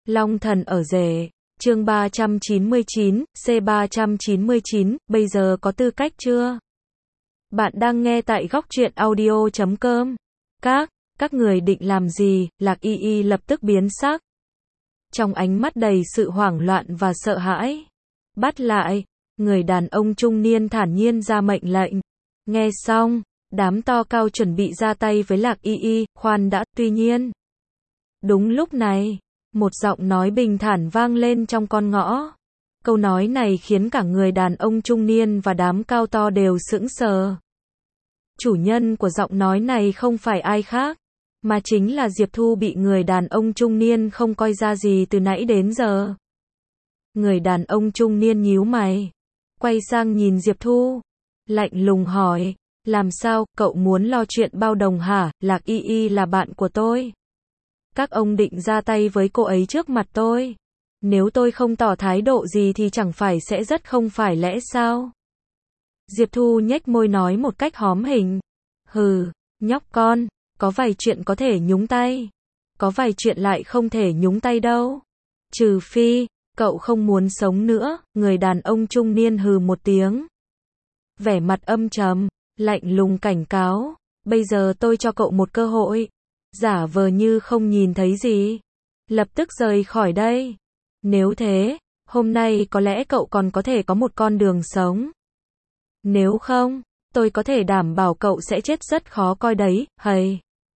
Long thần ở rể, chương 399, C399, bây giờ có tư cách chưa? Bạn đang nghe tại góc truyện audio.com. Các người định làm gì? Lạc Y Y lập tức biến sắc. Trong ánh mắt đầy sự hoảng loạn và sợ hãi. Bắt lại, người đàn ông trung niên thản nhiên ra mệnh lệnh. Nghe xong, đám to cao chuẩn bị ra tay với Lạc Y Y, khoan đã, tuy nhiên. Đúng lúc này, một giọng nói bình thản vang lên trong con ngõ. Câu nói này khiến cả người đàn ông trung niên và đám cao to đều sững sờ. Chủ nhân của giọng nói này không phải ai khác, mà chính là Diệp Thu bị người đàn ông trung niên không coi ra gì từ nãy đến giờ. Người đàn ông trung niên nhíu mày, quay sang nhìn Diệp Thu, lạnh lùng hỏi, làm sao, cậu muốn lo chuyện bao đồng hả? Lạc Y Y là bạn của tôi. Các ông định ra tay với cô ấy trước mặt tôi. Nếu tôi không tỏ thái độ gì thì chẳng phải sẽ rất không phải lẽ sao? Diệp Thu nhếch môi nói một cách hóm hình. Hừ, nhóc con, có vài chuyện có thể nhúng tay. Có vài chuyện lại không thể nhúng tay đâu. Trừ phi, cậu không muốn sống nữa, người đàn ông trung niên hừ một tiếng. Vẻ mặt âm trầm, lạnh lùng cảnh cáo. Bây giờ tôi cho cậu một cơ hội. Giả vờ như không nhìn thấy gì. Lập tức rời khỏi đây. Nếu thế, hôm nay có lẽ cậu còn có thể có một con đường sống. Nếu không, tôi có thể đảm bảo cậu sẽ chết rất khó coi đấy, hầy.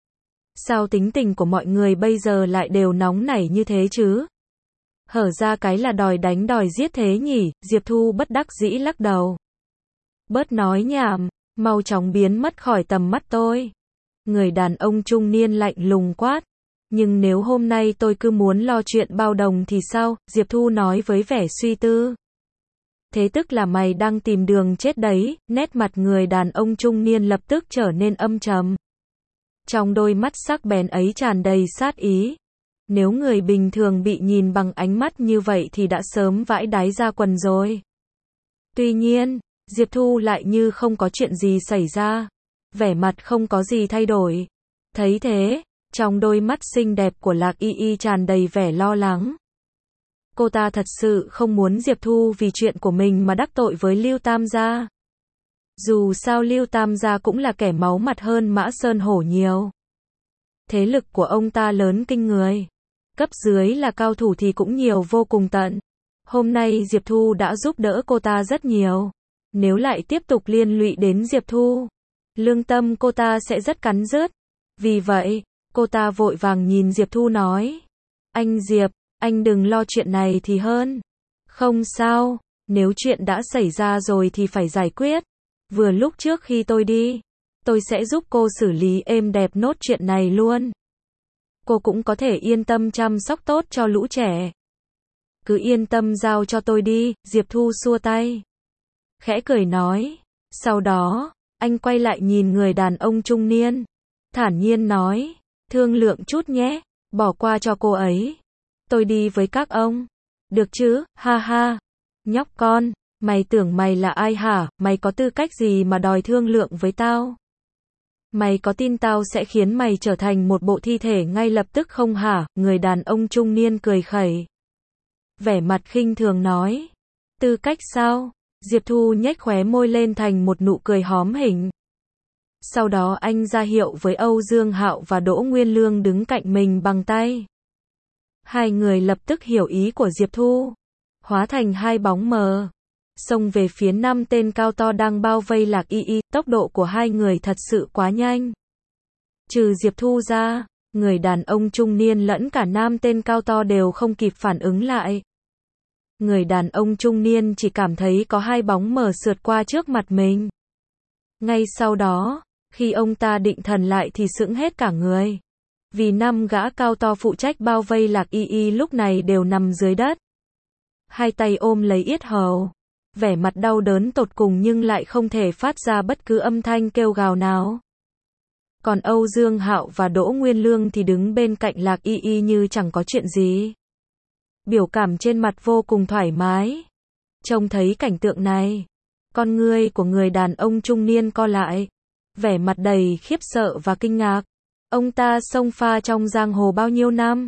Sao tính tình của mọi người bây giờ lại đều nóng nảy như thế chứ? Hở ra cái là đòi đánh đòi giết thế nhỉ? Diệp Thu bất đắc dĩ lắc đầu. Bớt nói nhảm, mau chóng biến mất khỏi tầm mắt tôi. Người đàn ông trung niên lạnh lùng quát. Nhưng nếu hôm nay tôi cứ muốn lo chuyện bao đồng thì sao? Diệp Thu nói với vẻ suy tư. Thế tức là mày đang tìm đường chết đấy. Nét mặt người đàn ông trung niên lập tức trở nên âm trầm. Trong đôi mắt sắc bén ấy tràn đầy sát ý. Nếu người bình thường bị nhìn bằng ánh mắt như vậy thì đã sớm vãi đái ra quần rồi. Tuy nhiên, Diệp Thu lại như không có chuyện gì xảy ra. Vẻ mặt không có gì thay đổi. Thấy thế, trong đôi mắt xinh đẹp của Lạc Y Y tràn đầy vẻ lo lắng. Cô ta thật sự không muốn Diệp Thu vì chuyện của mình mà đắc tội với Lưu Tam gia. Dù sao Lưu Tam gia cũng là kẻ máu mặt hơn Mã Sơn Hổ nhiều. Thế lực của ông ta lớn kinh người. Cấp dưới là cao thủ thì cũng nhiều vô cùng tận. Hôm nay Diệp Thu đã giúp đỡ cô ta rất nhiều. Nếu lại tiếp tục liên lụy đến Diệp Thu, lương tâm cô ta sẽ rất cắn rứt. Vì vậy, cô ta vội vàng nhìn Diệp Thu nói. Anh Diệp, anh đừng lo chuyện này thì hơn. Không sao, nếu chuyện đã xảy ra rồi thì phải giải quyết. Vừa lúc trước khi tôi đi, tôi sẽ giúp cô xử lý êm đẹp nốt chuyện này luôn. Cô cũng có thể yên tâm chăm sóc tốt cho lũ trẻ. Cứ yên tâm giao cho tôi đi, Diệp Thu xua tay. Khẽ cười nói. Sau đó, anh quay lại nhìn người đàn ông trung niên. Thản nhiên nói. Thương lượng chút nhé, bỏ qua cho cô ấy. Tôi đi với các ông. Được chứ, ha ha. Nhóc con, mày tưởng mày là ai hả? Mày có tư cách gì mà đòi thương lượng với tao? Mày có tin tao sẽ khiến mày trở thành một bộ thi thể ngay lập tức không hả? Người đàn ông trung niên cười khẩy. Vẻ mặt khinh thường nói. Tư cách sao? Diệp Thu nhếch khóe môi lên thành một nụ cười hóm hình. Sau đó anh ra hiệu với Âu Dương Hạo và Đỗ Nguyên Lương đứng cạnh mình bằng tay. Hai người lập tức hiểu ý của Diệp Thu. Hóa thành hai bóng mờ. Xông về phía 5 tên cao to đang bao vây Lạc Y Y. Tốc độ của hai người thật sự quá nhanh. Trừ Diệp Thu ra, người đàn ông trung niên lẫn cả 5 tên cao to đều không kịp phản ứng lại. Người đàn ông trung niên chỉ cảm thấy có hai bóng mờ sượt qua trước mặt mình. Ngay sau đó, khi ông ta định thần lại thì sững hết cả người. Vì 5 gã cao to phụ trách bao vây Lạc Y Y lúc này đều nằm dưới đất. Hai tay ôm lấy yết hầu. Vẻ mặt đau đớn tột cùng nhưng lại không thể phát ra bất cứ âm thanh kêu gào nào. Còn Âu Dương Hạo và Đỗ Nguyên Lương thì đứng bên cạnh Lạc Y Y như chẳng có chuyện gì. Biểu cảm trên mặt vô cùng thoải mái. Trông thấy cảnh tượng này, con ngươi của người đàn ông trung niên co lại. Vẻ mặt đầy khiếp sợ và kinh ngạc. Ông ta xông pha trong giang hồ bao nhiêu năm,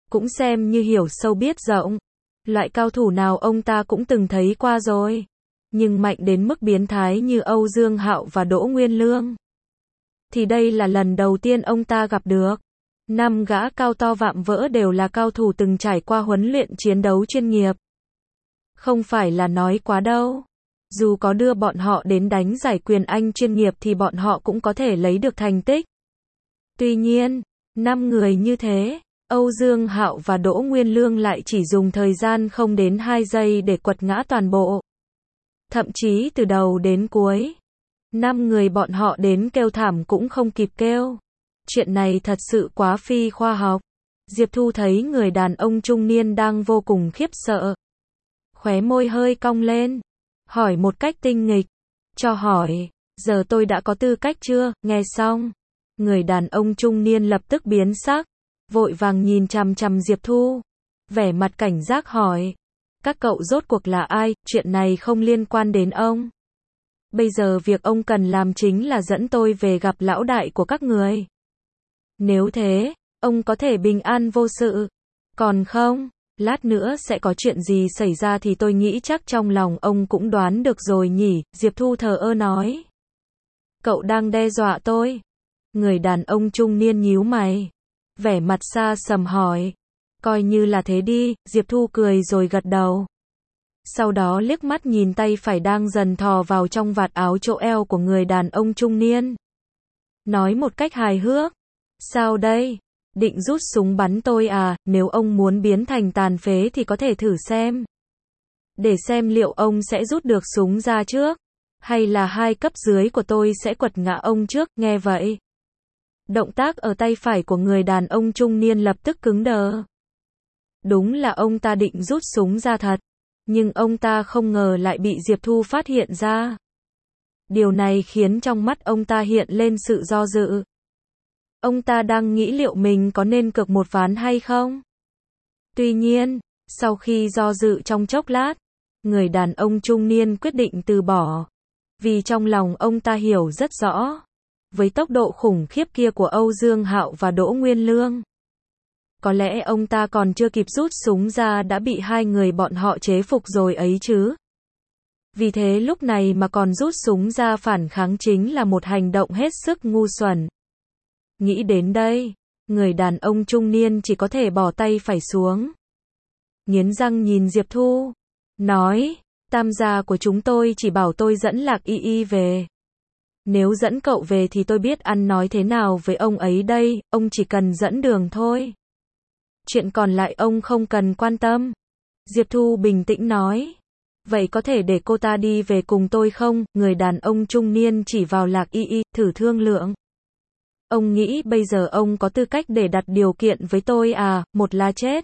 cũng xem như hiểu sâu biết rộng. Loại cao thủ nào ông ta cũng từng thấy qua rồi. Nhưng mạnh đến mức biến thái như Âu Dương Hạo và Đỗ Nguyên Lương thì đây là lần đầu tiên ông ta gặp được. 5 gã cao to vạm vỡ đều là cao thủ từng trải qua huấn luyện chiến đấu chuyên nghiệp. Không phải là nói quá đâu. Dù có đưa bọn họ đến đánh giải quyền Anh chuyên nghiệp thì bọn họ cũng có thể lấy được thành tích. Tuy nhiên, 5 người như thế, Âu Dương Hạo và Đỗ Nguyên Lương lại chỉ dùng thời gian không đến 2 giây để quật ngã toàn bộ. Thậm chí từ đầu đến cuối, 5 người bọn họ đến kêu thảm cũng không kịp kêu. Chuyện này thật sự quá phi khoa học. Diệp Thu thấy người đàn ông trung niên đang vô cùng khiếp sợ. Khóe môi hơi cong lên. Hỏi một cách tinh nghịch. Cho hỏi, giờ tôi đã có tư cách chưa? Nghe xong, người đàn ông trung niên lập tức biến sắc. Vội vàng nhìn chằm chằm Diệp Thu. Vẻ mặt cảnh giác hỏi. Các cậu rốt cuộc là ai? Chuyện này không liên quan đến ông. Bây giờ việc ông cần làm chính là dẫn tôi về gặp lão đại của các người. Nếu thế, ông có thể bình an vô sự. Còn không, lát nữa sẽ có chuyện gì xảy ra thì tôi nghĩ chắc trong lòng ông cũng đoán được rồi nhỉ, Diệp Thu thờ ơ nói. Cậu đang đe dọa tôi. Người đàn ông trung niên nhíu mày. Vẻ mặt xa sầm hỏi. Coi như là thế đi, Diệp Thu cười rồi gật đầu. Sau đó liếc mắt nhìn tay phải đang dần thò vào trong vạt áo chỗ eo của người đàn ông trung niên. Nói một cách hài hước. Sao đây? Định rút súng bắn tôi à? Nếu ông muốn biến thành tàn phế thì có thể thử xem. Để xem liệu ông sẽ rút được súng ra trước. Hay là 2 cấp dưới của tôi sẽ quật ngã ông trước, nghe vậy. Động tác ở tay phải của người đàn ông trung niên lập tức cứng đờ. Đúng là ông ta định rút súng ra thật. Nhưng ông ta không ngờ lại bị Diệp Thu phát hiện ra. Điều này khiến trong mắt ông ta hiện lên sự do dự. Ông ta đang nghĩ liệu mình có nên cược một ván hay không? Tuy nhiên, sau khi do dự trong chốc lát, người đàn ông trung niên quyết định từ bỏ. Vì trong lòng ông ta hiểu rất rõ. Với tốc độ khủng khiếp kia của Âu Dương Hạo và Đỗ Nguyên Lương, có lẽ ông ta còn chưa kịp rút súng ra đã bị 2 người bọn họ chế phục rồi ấy chứ. Vì thế lúc này mà còn rút súng ra phản kháng chính là một hành động hết sức ngu xuẩn. Nghĩ đến đây, người đàn ông trung niên chỉ có thể bỏ tay phải xuống. Nghiến răng nhìn Diệp Thu, nói, tam gia của chúng tôi chỉ bảo tôi dẫn Lạc Y Y về. Nếu dẫn cậu về thì tôi biết ăn nói thế nào với ông ấy đây, ông chỉ cần dẫn đường thôi. Chuyện còn lại ông không cần quan tâm. Diệp Thu bình tĩnh nói. Vậy có thể để cô ta đi về cùng tôi không? Người đàn ông trung niên chỉ vào Lạc Y Y, thử thương lượng. Ông nghĩ bây giờ ông có tư cách để đặt điều kiện với tôi à? Một là chết,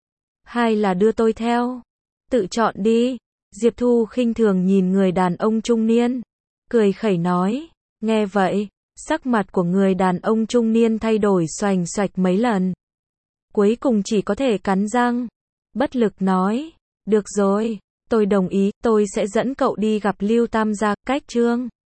2 là đưa tôi theo. Tự chọn đi. Diệp Thu khinh thường nhìn người đàn ông trung niên. Cười khẩy nói. Nghe vậy, sắc mặt của người đàn ông trung niên thay đổi xoành xoạch mấy lần. Cuối cùng chỉ có thể cắn răng. Bất lực nói. Được rồi, tôi đồng ý, tôi sẽ dẫn cậu đi gặp Lưu Tam gia, cách Trương.